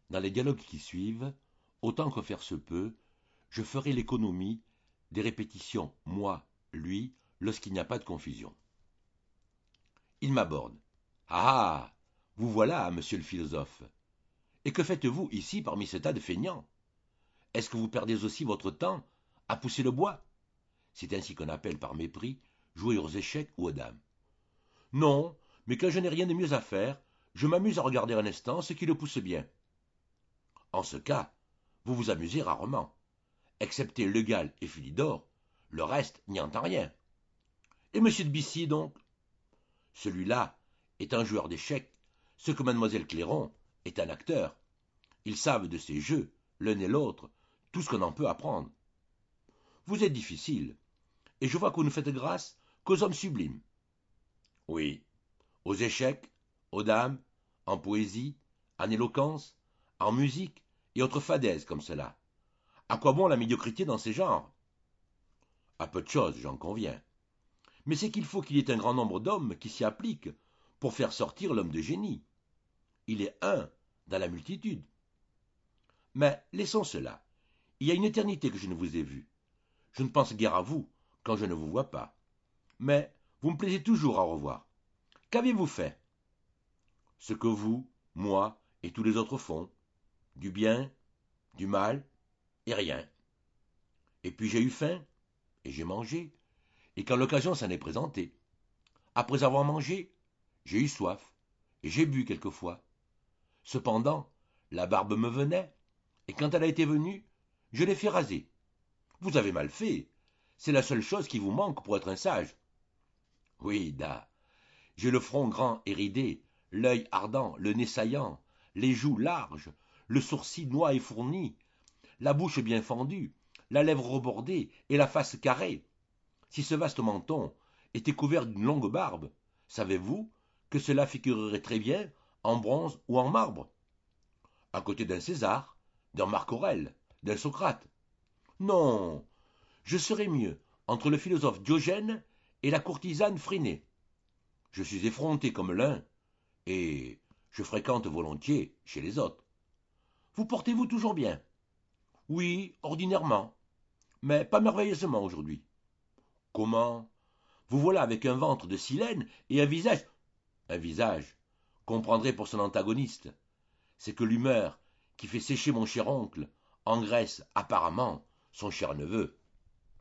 Dans les dialogues qui suivent, autant que faire se peut, je ferai l'économie des répétitions moi, lui, lorsqu'il n'y a pas de confusion. Il m'aborde. Ah, ah, vous voilà, monsieur le philosophe. Et que faites-vous ici parmi ce tas de feignants? Est-ce que vous perdez aussi votre temps à pousser le bois? C'est ainsi qu'on appelle par mépris jouer aux échecs ou aux dames. Non, mais quand je n'ai rien de mieux à faire, je m'amuse à regarder un instant ce qui le pousse bien. En ce cas, vous vous amusez rarement. Excepté Le Gall et Philidor, le reste n'y entend rien. Et M. de Bissy, donc? Celui-là est un joueur d'échecs, ce que mademoiselle Clairon est un acteur. Ils savent de ces jeux, l'un et l'autre, tout ce qu'on en peut apprendre. Vous êtes difficile, et je vois que vous ne faites grâce qu'aux hommes sublimes. Oui, aux échecs, aux dames, en poésie, en éloquence, en musique et autres fadaises comme cela. À quoi bon la médiocrité dans ces genres? À peu de choses, j'en conviens. Mais c'est qu'il faut qu'il y ait un grand nombre d'hommes qui s'y appliquent pour faire sortir l'homme de génie. Il est un dans la multitude. Mais laissons cela. Il y a une éternité que je ne vous ai vu. Je ne pense guère à vous quand je ne vous vois pas. Mais vous me plaisez toujours à revoir. Qu'avez-vous fait? Ce que vous, moi et tous les autres font. Du bien, du mal et rien. Et puis j'ai eu faim, et j'ai mangé, et quand l'occasion s'en est présentée. Après avoir mangé, j'ai eu soif, et j'ai bu quelquefois. Cependant, la barbe me venait, et quand elle a été venue, je l'ai fait raser. Vous avez mal fait. C'est la seule chose qui vous manque pour être un sage. Oui, da. J'ai le front grand et ridé, l'œil ardent, le nez saillant, les joues larges, le sourcil noir et fourni, la bouche bien fendue, la lèvre rebordée et la face carrée. Si ce vaste menton était couvert d'une longue barbe, savez-vous que cela figurerait très bien en bronze ou en marbre, à côté d'un César, d'un Marc Aurèle, d'un Socrate? Non, je serais mieux entre le philosophe Diogène et la courtisane Phryné. Je suis effronté comme l'un, et je fréquente volontiers chez les autres. Vous portez-vous toujours bien? Oui, ordinairement, mais pas merveilleusement aujourd'hui. Comment? Vous voilà avec un ventre de silène et un visage. Un visage, comprendrez pour son antagoniste. C'est que l'humeur qui fait sécher mon cher oncle engraisse apparemment son cher neveu.